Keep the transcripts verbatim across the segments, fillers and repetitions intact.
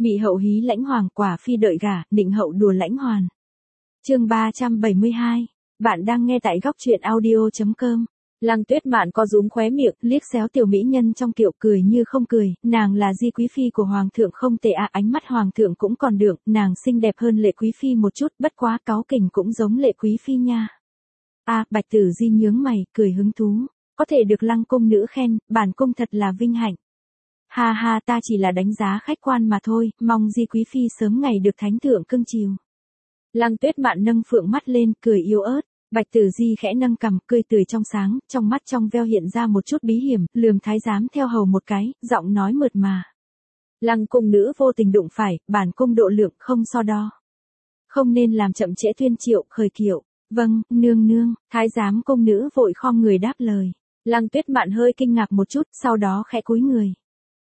Mị hậu hí lãnh hoàng, quả phi đợi gả, định hậu đùa lãnh hoàn. Chương ba trăm bảy mươi hai. Bạn đang nghe tại góc truyện audio chấm com. Lăng Tuyết Mạn có rúm khóe miệng, liếc xéo tiểu mỹ nhân trong kiệu, cười như không cười, nàng là di quý phi của hoàng thượng không tệ à, ánh mắt hoàng thượng cũng còn được, nàng xinh đẹp hơn Lệ quý phi một chút, bất quá cáu kỉnh cũng giống Lệ quý phi nha. A, à, Bạch Tử Di nhướng mày, cười hứng thú, có thể được Lăng cung nữ khen, bản cung thật là vinh hạnh. Ha ha, ta chỉ là đánh giá khách quan mà thôi, mong di quý phi sớm ngày được thánh thượng cưng chiều. Lăng Tuyết Mạn nâng phượng mắt lên, cười yếu ớt. Bạch Tử Di khẽ nâng cằm, cười tươi trong sáng, trong mắt trong veo hiện ra một chút bí hiểm, lườm thái giám theo hầu một cái, giọng nói mượt mà. Lăng cung nữ vô tình đụng phải, bản cung độ lượng không so đo. Không nên làm chậm trễ tuyên triệu, khởi kiệu. Vâng, nương nương, thái giám cung nữ vội khom người đáp lời. Lăng Tuyết Mạn hơi kinh ngạc một chút, sau đó khẽ cúi người.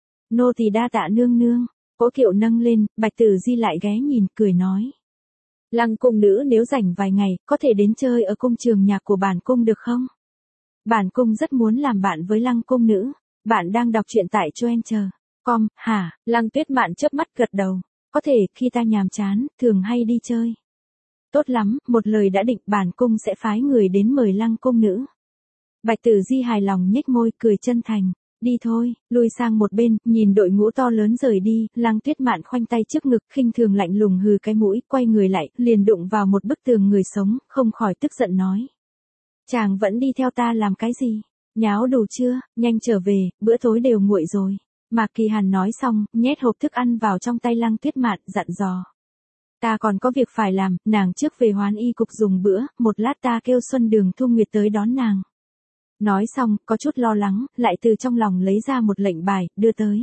Nô tỳ đa tạ nương nương. Cỗ kiệu nâng lên, Bạch Tử Di lại ghé nhìn, cười nói. Lăng cung nữ nếu rảnh vài ngày, có thể đến chơi ở cung trường nhạc của bản cung được không? Bản cung rất muốn làm bạn với Lăng cung nữ. Bạn đang đọc truyện tại choen chờ chấm com, hả? Lăng Tuyết Mạn chớp mắt gật đầu. Có thể, khi ta nhàm chán, thường hay đi chơi. Tốt lắm, một lời đã định, bản cung sẽ phái người đến mời Lăng cung nữ. Bạch Tử Di hài lòng nhếch môi, cười chân thành. Đi thôi, lùi sang một bên, nhìn đội ngũ to lớn rời đi, Lăng Tuyết Mạn khoanh tay trước ngực, khinh thường lạnh lùng hừ cái mũi, quay người lại, liền đụng vào một bức tường người sống, không khỏi tức giận nói. Chàng vẫn đi theo ta làm cái gì? Nháo đủ chưa, nhanh trở về, bữa tối đều nguội rồi. Mạc Kỳ Hàn nói xong, nhét hộp thức ăn vào trong tay Lăng Tuyết Mạn, dặn dò. Ta còn có việc phải làm, nàng trước về Hoán Y cục dùng bữa, một lát ta kêu Xuân Đường Thu Nguyệt tới đón nàng. Nói xong, có chút lo lắng, lại từ trong lòng lấy ra một lệnh bài, đưa tới.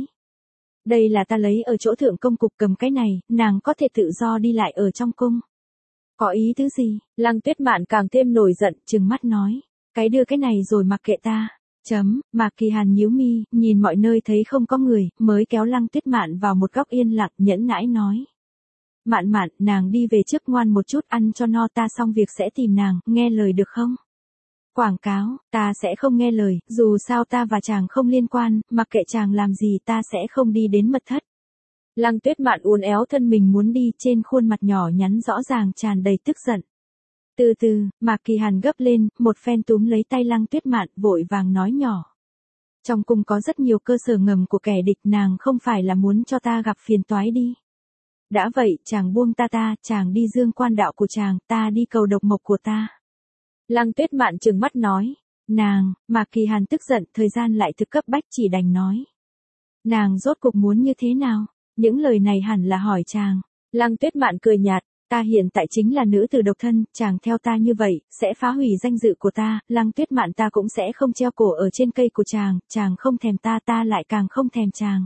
Đây là ta lấy ở chỗ thượng công cục, cầm cái này, nàng có thể tự do đi lại ở trong cung. Có ý tứ gì? Lăng Tuyết Mạn càng thêm nổi giận, trừng mắt nói. Cái đưa cái này rồi mặc kệ ta. Chấm, Mạc Kỳ Hàn nhíu mi, nhìn mọi nơi thấy không có người, mới kéo Lăng Tuyết Mạn vào một góc yên lặng, nhẫn nãi nói. Mạn Mạn, nàng đi về trước ngoan một chút, ăn cho no, ta xong việc sẽ tìm nàng, nghe lời được không? Quảng cáo, ta sẽ không nghe lời, dù sao ta và chàng không liên quan, mặc kệ chàng làm gì ta sẽ không đi đến mật thất. Lăng Tuyết Mạn uốn éo thân mình muốn đi, trên khuôn mặt nhỏ nhắn rõ ràng tràn đầy tức giận. Từ từ, Mạc Kỳ Hàn gấp lên, một phen túm lấy tay Lăng Tuyết Mạn, vội vàng nói nhỏ. Trong cung có rất nhiều cơ sở ngầm của kẻ địch, nàng không phải là muốn cho ta gặp phiền toái đi. Đã vậy, chàng buông ta ta, chàng đi dương quan đạo của chàng, ta đi cầu độc mộc của ta. Lăng Tuyết Mạn trừng mắt nói. Nàng, Mạc Kỳ Hàn tức giận, thời gian lại thực cấp bách, chỉ đành nói. Nàng rốt cuộc muốn như thế nào? Những lời này hẳn là hỏi chàng. Lăng Tuyết Mạn cười nhạt. Ta hiện tại chính là nữ tử độc thân, chàng theo ta như vậy, sẽ phá hủy danh dự của ta, Lăng Tuyết Mạn ta cũng sẽ không treo cổ ở trên cây của chàng, chàng không thèm ta, ta lại càng không thèm chàng.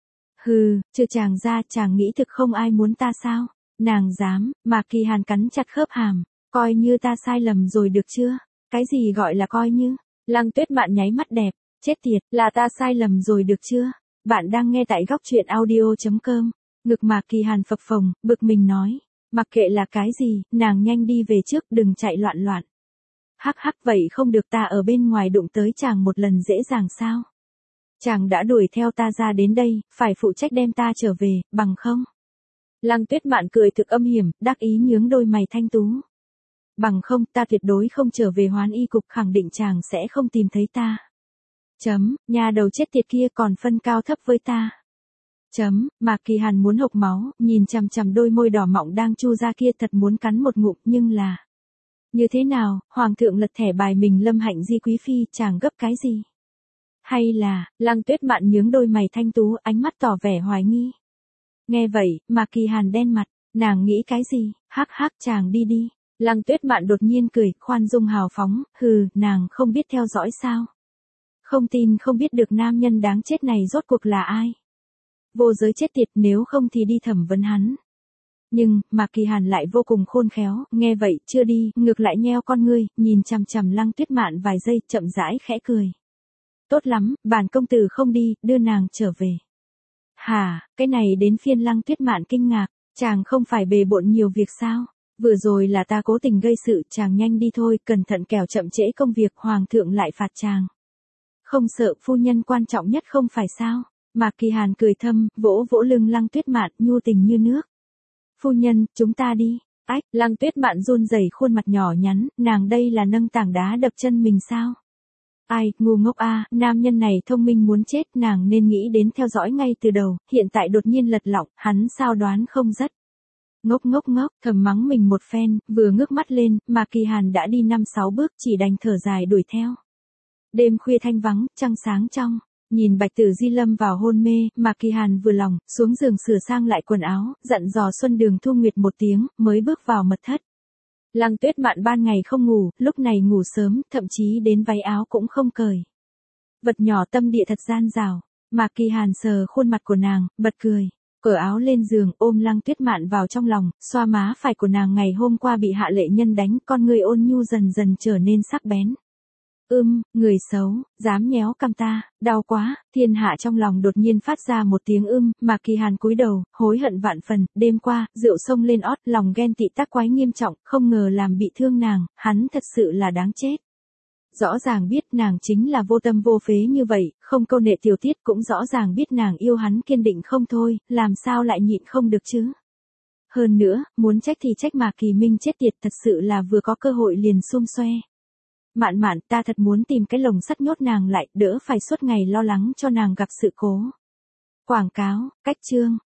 Hừ, trừ chàng ra, chàng nghĩ thực không ai muốn ta sao? Nàng dám, Mạc Kỳ Hàn cắn chặt khớp hàm. Coi như ta sai lầm rồi được chưa? Cái gì gọi là coi như? Lăng Tuyết Mạn nháy mắt đẹp. Chết tiệt, là ta sai lầm rồi được chưa? Bạn đang nghe tại góc truyện audio chấm com. Ngực Mạc Kỳ Hàn phập phồng, bực mình nói. Mặc kệ là cái gì, nàng nhanh đi về trước, đừng chạy loạn loạn. Hắc hắc, vậy không được, ta ở bên ngoài đụng tới chàng một lần dễ dàng sao? Chàng đã đuổi theo ta ra đến đây, phải phụ trách đem ta trở về, bằng không? Lăng Tuyết Mạn cười thực âm hiểm, đắc ý nhướng đôi mày thanh tú. Bằng không, ta tuyệt đối không trở về Hoán Y cục, khẳng định chàng sẽ không tìm thấy ta. Chấm, nhà đầu chết tiệt kia còn phân cao thấp với ta. Chấm, Mạc Kỳ Hàn muốn hộc máu, nhìn chằm chằm đôi môi đỏ mọng đang chu ra kia, thật muốn cắn một ngụm, nhưng là. Như thế nào, Hoàng thượng lật thẻ bài mình Lâm Hạnh Di quý phi, chàng gấp cái gì? Hay là, Lăng Tuyết Mạn nhướng đôi mày thanh tú, ánh mắt tỏ vẻ hoài nghi. Nghe vậy, Mạc Kỳ Hàn đen mặt, nàng nghĩ cái gì? Hắc hắc, chàng đi đi. Lăng Tuyết Mạn đột nhiên cười, khoan dung hào phóng, hừ, nàng không biết theo dõi sao? Không tin không biết được nam nhân đáng chết này rốt cuộc là ai? Vô giới chết tiệt, nếu không thì đi thẩm vấn hắn. Nhưng, Mạc Kỳ Hàn lại vô cùng khôn khéo, nghe vậy, chưa đi, ngược lại nheo con ngươi, nhìn chằm chằm Lăng Tuyết Mạn vài giây, chậm rãi khẽ cười. Tốt lắm, bản công tử không đi, đưa nàng trở về. Hả, cái này đến phiên Lăng Tuyết Mạn kinh ngạc, chàng không phải bề bộn nhiều việc sao? Vừa rồi là ta cố tình gây sự, chàng nhanh đi thôi, cẩn thận kẻo chậm trễ công việc, hoàng thượng lại phạt chàng. Không sợ, phu nhân quan trọng nhất không phải sao? Mạc Kỳ Hàn cười thâm, vỗ vỗ lưng Lăng Tuyết Mạn, nhu tình như nước. Phu nhân, chúng ta đi. Ách, Lăng Tuyết Mạn run rẩy khuôn mặt nhỏ nhắn, nàng đây là nâng tảng đá đập chân mình sao? Ai, ngu ngốc a, nam nhân này thông minh muốn chết, nàng nên nghĩ đến theo dõi ngay từ đầu, hiện tại đột nhiên lật lọng, hắn sao đoán không rất. Ngốc ngốc ngốc, thầm mắng mình một phen, vừa ngước mắt lên, Mạc Kỳ Hàn đã đi năm sáu bước, chỉ đành thở dài đuổi theo. Đêm khuya thanh vắng, trăng sáng trong, nhìn Bạch Tử Di lâm vào hôn mê, Mạc Kỳ Hàn vừa lòng, xuống giường sửa sang lại quần áo, dặn dò Xuân Đường Thu Nguyệt một tiếng, mới bước vào mật thất. Lăng Tuyết Mạn ban ngày không ngủ, lúc này ngủ sớm, thậm chí đến váy áo cũng không cởi. Vật nhỏ tâm địa thật gian rào, Mạc Kỳ Hàn sờ khuôn mặt của nàng, bật cười. Cởi áo lên giường, ôm Lăng Tuyết Mạn vào trong lòng, xoa má phải của nàng ngày hôm qua bị Hạ Lệ Nhân đánh, con người ôn nhu dần dần trở nên sắc bén. Ưm, người xấu, dám nhéo cằm ta, đau quá, thiên hạ trong lòng đột nhiên phát ra một tiếng ưm, Mạc Kỳ Hàn cúi đầu, hối hận vạn phần, đêm qua, rượu sông lên ót, lòng ghen tị tác quái nghiêm trọng, không ngờ làm bị thương nàng, hắn thật sự là đáng chết. Rõ ràng biết nàng chính là vô tâm vô phế như vậy, không câu nệ tiểu tiết, cũng rõ ràng biết nàng yêu hắn kiên định không thôi, làm sao lại nhịn không được chứ. Hơn nữa, muốn trách thì trách Mạc Kỳ Minh chết tiệt, thật sự là vừa có cơ hội liền xum xoe. Mạn Mạn, ta thật muốn tìm cái lồng sắt nhốt nàng lại, đỡ phải suốt ngày lo lắng cho nàng gặp sự cố. Quảng cáo, cách chương.